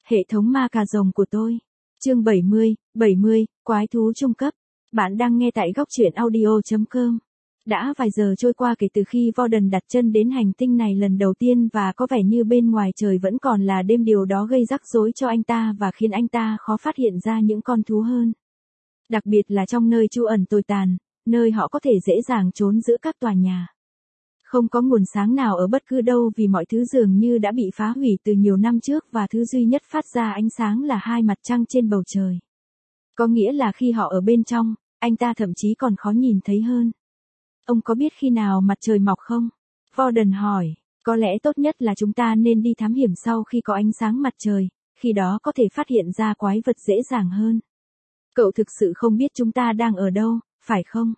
Hệ thống ma cà rồng của tôi. Chương 70, quái thú trung cấp. Bạn đang nghe tại góc truyện audio.com. Đã vài giờ trôi qua kể từ khi Warden đặt chân đến hành tinh này lần đầu tiên và có vẻ như bên ngoài trời vẫn còn là đêm, điều đó gây rắc rối cho anh ta và khiến anh ta khó phát hiện ra những con thú hơn. Đặc biệt là trong nơi trú ẩn tồi tàn, nơi họ có thể dễ dàng trốn giữa các tòa nhà. Không có nguồn sáng nào ở bất cứ đâu vì mọi thứ dường như đã bị phá hủy từ nhiều năm trước và thứ duy nhất phát ra ánh sáng là hai mặt trăng trên bầu trời. Có nghĩa là khi họ ở bên trong, anh ta thậm chí còn khó nhìn thấy hơn. Ông có biết khi nào mặt trời mọc không? Warden hỏi, có lẽ tốt nhất là chúng ta nên đi thám hiểm sau khi có ánh sáng mặt trời, khi đó có thể phát hiện ra quái vật dễ dàng hơn. Cậu thực sự không biết chúng ta đang ở đâu, phải không?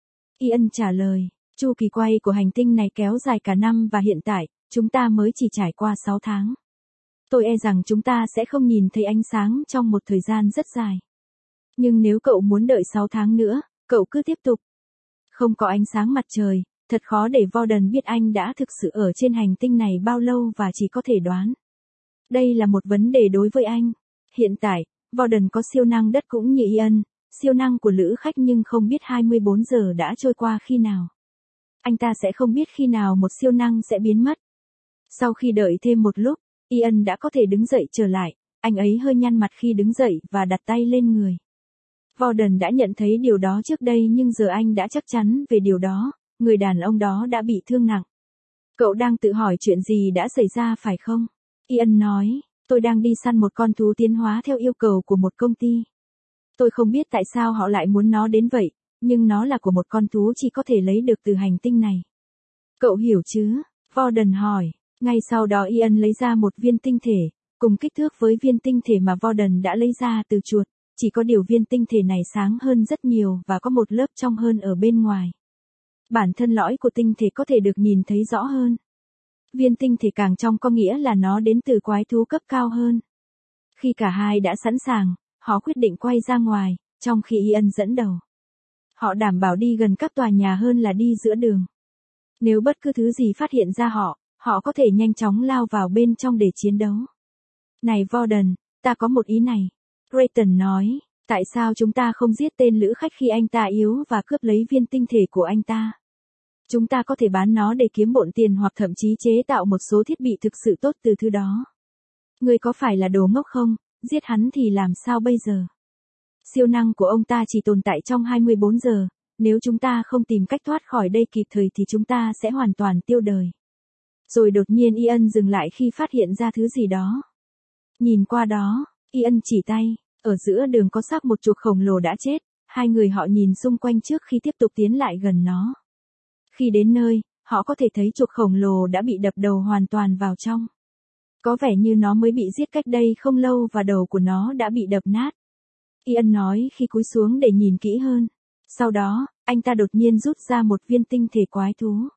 Ian trả lời. Chu kỳ quay của hành tinh này kéo dài cả năm và hiện tại, chúng ta mới chỉ trải qua 6 tháng. Tôi e rằng chúng ta sẽ không nhìn thấy ánh sáng trong một thời gian rất dài. Nhưng nếu cậu muốn đợi 6 tháng nữa, cậu cứ tiếp tục. Không có ánh sáng mặt trời, thật khó để Warden biết anh đã thực sự ở trên hành tinh này bao lâu và chỉ có thể đoán. Đây là một vấn đề đối với anh. Hiện tại, Warden có siêu năng đất cũng như Ian, siêu năng của lữ khách, nhưng không biết 24 giờ đã trôi qua khi nào. Anh ta sẽ không biết khi nào một siêu năng sẽ biến mất. Sau khi đợi thêm một lúc, Ian đã có thể đứng dậy trở lại, anh ấy hơi nhăn mặt khi đứng dậy và đặt tay lên người. Warden đã nhận thấy điều đó trước đây nhưng giờ anh đã chắc chắn về điều đó, người đàn ông đó đã bị thương nặng. Cậu đang tự hỏi chuyện gì đã xảy ra phải không? Ian nói, tôi đang đi săn một con thú tiến hóa theo yêu cầu của một công ty. Tôi không biết tại sao họ lại muốn nó đến vậy, nhưng nó là của một con thú chỉ có thể lấy được từ hành tinh này. Cậu hiểu chứ? Warden hỏi. Ngay sau đó Ian lấy ra một viên tinh thể, cùng kích thước với viên tinh thể mà Warden đã lấy ra từ chuột, chỉ có điều viên tinh thể này sáng hơn rất nhiều và có một lớp trong hơn ở bên ngoài. Bản thân lõi của tinh thể có thể được nhìn thấy rõ hơn. Viên tinh thể càng trong có nghĩa là nó đến từ quái thú cấp cao hơn. Khi cả hai đã sẵn sàng, họ quyết định quay ra ngoài, trong khi Ian dẫn đầu. Họ đảm bảo đi gần các tòa nhà hơn là đi giữa đường. Nếu bất cứ thứ gì phát hiện ra họ có thể nhanh chóng lao vào bên trong để chiến đấu. Này Warden, ta có một ý này. Creighton nói, tại sao chúng ta không giết tên lữ khách khi anh ta yếu và cướp lấy viên tinh thể của anh ta? Chúng ta có thể bán nó để kiếm bộn tiền hoặc thậm chí chế tạo một số thiết bị thực sự tốt từ thứ đó. Ngươi có phải là đồ ngốc không? Giết hắn thì làm sao bây giờ? Siêu năng của ông ta chỉ tồn tại trong 24 giờ, nếu chúng ta không tìm cách thoát khỏi đây kịp thời thì chúng ta sẽ hoàn toàn tiêu đời. Rồi đột nhiên Ian dừng lại khi phát hiện ra thứ gì đó. Nhìn qua đó, Ian chỉ tay, ở giữa đường có xác một chuột khổng lồ đã chết, hai người họ nhìn xung quanh trước khi tiếp tục tiến lại gần nó. Khi đến nơi, họ có thể thấy chuột khổng lồ đã bị đập đầu hoàn toàn vào trong. Có vẻ như nó mới bị giết cách đây không lâu và đầu của nó đã bị đập nát. Ian nói khi cúi xuống để nhìn kỹ hơn. Sau đó, anh ta đột nhiên rút ra một viên tinh thể quái thú.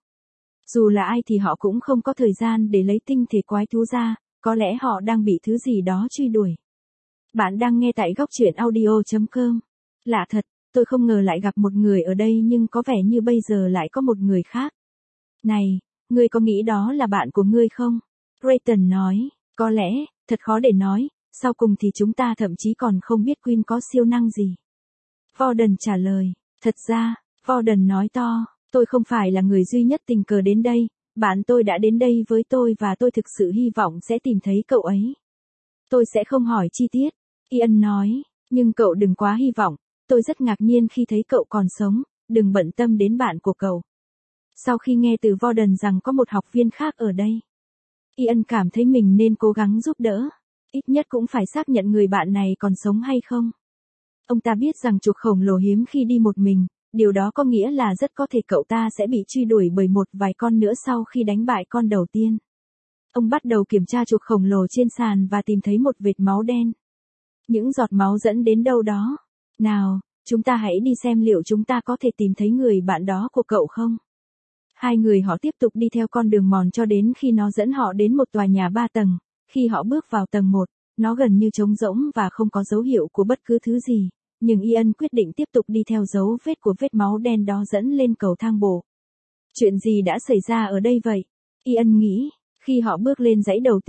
Dù là ai thì họ cũng không có thời gian để lấy tinh thể quái thú ra, có lẽ họ đang bị thứ gì đó truy đuổi. Bạn đang nghe tại góc truyện audio.com. Lạ thật, tôi không ngờ lại gặp một người ở đây nhưng có vẻ như bây giờ lại có một người khác. Này, ngươi có nghĩ đó là bạn của ngươi không? Creighton nói, có lẽ, thật khó để nói. Sau cùng thì chúng ta thậm chí còn không biết Queen có siêu năng gì. Warden trả lời, thật ra, Warden nói to, tôi không phải là người duy nhất tình cờ đến đây, bạn tôi đã đến đây với tôi và tôi thực sự hy vọng sẽ tìm thấy cậu ấy. Tôi sẽ không hỏi chi tiết, Ian nói, nhưng cậu đừng quá hy vọng, tôi rất ngạc nhiên khi thấy cậu còn sống, đừng bận tâm đến bạn của cậu. Sau khi nghe từ Warden rằng có một học viên khác ở đây, Ian cảm thấy mình nên cố gắng giúp đỡ. Ít nhất cũng phải xác nhận người bạn này còn sống hay không. Ông ta biết rằng chuột khổng lồ hiếm khi đi một mình, điều đó có nghĩa là rất có thể cậu ta sẽ bị truy đuổi bởi một vài con nữa sau khi đánh bại con đầu tiên. Ông bắt đầu kiểm tra chuột khổng lồ trên sàn và tìm thấy một vệt máu đen. Những giọt máu dẫn đến đâu đó. Nào, chúng ta hãy đi xem liệu chúng ta có thể tìm thấy người bạn đó của cậu không. Hai người họ tiếp tục đi theo con đường mòn cho đến khi nó dẫn họ đến một tòa nhà 3 tầng. Khi họ bước vào tầng 1, nó gần như trống rỗng và không có dấu hiệu của bất cứ thứ gì, nhưng Ian quyết định tiếp tục đi theo dấu vết của vết máu đen đó dẫn lên cầu thang bộ. Chuyện gì đã xảy ra ở đây vậy? Ian nghĩ, khi họ bước lên dãy đầu tiên,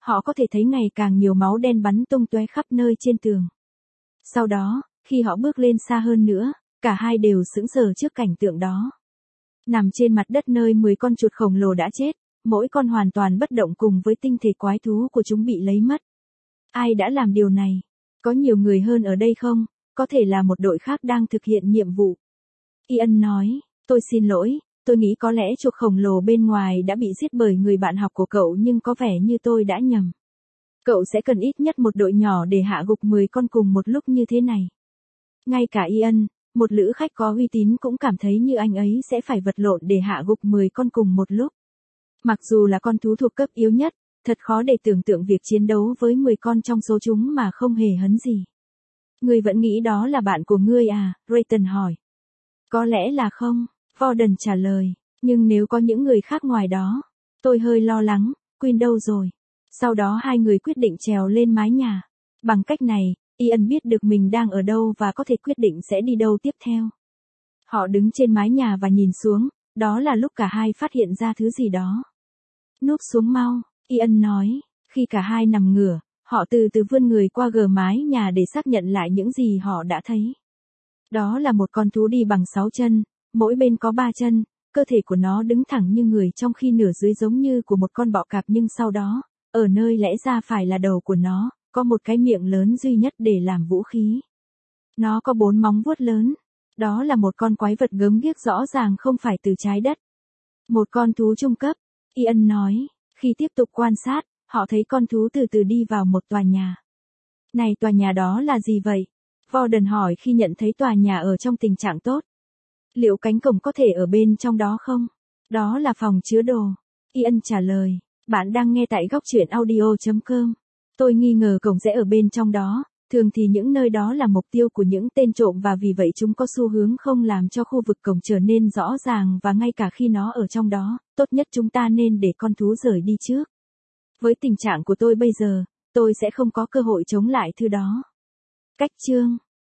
họ có thể thấy ngày càng nhiều máu đen bắn tung tóe khắp nơi trên tường. Sau đó, khi họ bước lên xa hơn nữa, cả hai đều sững sờ trước cảnh tượng đó. Nằm trên mặt đất nơi 10 con chuột khổng lồ đã chết, mỗi con hoàn toàn bất động cùng với tinh thể quái thú của chúng bị lấy mất. Ai đã làm điều này? Có nhiều người hơn ở đây không? Có thể là một đội khác đang thực hiện nhiệm vụ. Ian nói, tôi xin lỗi, tôi nghĩ có lẽ chuột khổng lồ bên ngoài đã bị giết bởi người bạn học của cậu nhưng có vẻ như tôi đã nhầm. Cậu sẽ cần ít nhất một đội nhỏ để hạ gục 10 con cùng một lúc như thế này. Ngay cả Ian, một lữ khách có uy tín cũng cảm thấy như anh ấy sẽ phải vật lộn để hạ gục 10 con cùng một lúc. Mặc dù là con thú thuộc cấp yếu nhất, thật khó để tưởng tượng việc chiến đấu với 10 con trong số chúng mà không hề hấn gì. Ngươi vẫn nghĩ đó là bạn của ngươi à? Rayton hỏi. Có lẽ là không, Gordon trả lời, nhưng nếu có những người khác ngoài đó, tôi hơi lo lắng. Quinn đâu rồi? Sau đó hai người quyết định trèo lên mái nhà. Bằng cách này, Ian biết được mình đang ở đâu và có thể quyết định sẽ đi đâu tiếp theo. Họ đứng trên mái nhà và nhìn xuống, đó là lúc cả hai phát hiện ra thứ gì đó. Núp xuống mau, Ian nói, khi cả hai nằm ngửa, họ từ từ vươn người qua gờ mái nhà để xác nhận lại những gì họ đã thấy. Đó là một con thú đi bằng 6 chân, mỗi bên có 3 chân, cơ thể của nó đứng thẳng như người trong khi nửa dưới giống như của một con bọ cạp nhưng sau đó, ở nơi lẽ ra phải là đầu của nó, có một cái miệng lớn duy nhất để làm vũ khí. Nó có 4 móng vuốt lớn. Đó là một con quái vật gớm ghiếc rõ ràng không phải từ trái đất. Một con thú trung cấp, Ian nói, khi tiếp tục quan sát, họ thấy con thú từ từ đi vào một tòa nhà. Này tòa nhà đó là gì vậy? Gordon hỏi khi nhận thấy tòa nhà ở trong tình trạng tốt. Liệu cánh cổng có thể ở bên trong đó không? Đó là phòng chứa đồ. Ian trả lời, bạn đang nghe tại góc truyện audio.com. Tôi nghi ngờ cổng sẽ ở bên trong đó, thường thì những nơi đó là mục tiêu của những tên trộm và vì vậy chúng có xu hướng không làm cho khu vực cổng trở nên rõ ràng và ngay cả khi nó ở trong đó, tốt nhất chúng ta nên để con thú rời đi trước. Với tình trạng của tôi bây giờ, tôi sẽ không có cơ hội chống lại thứ đó. Cách chương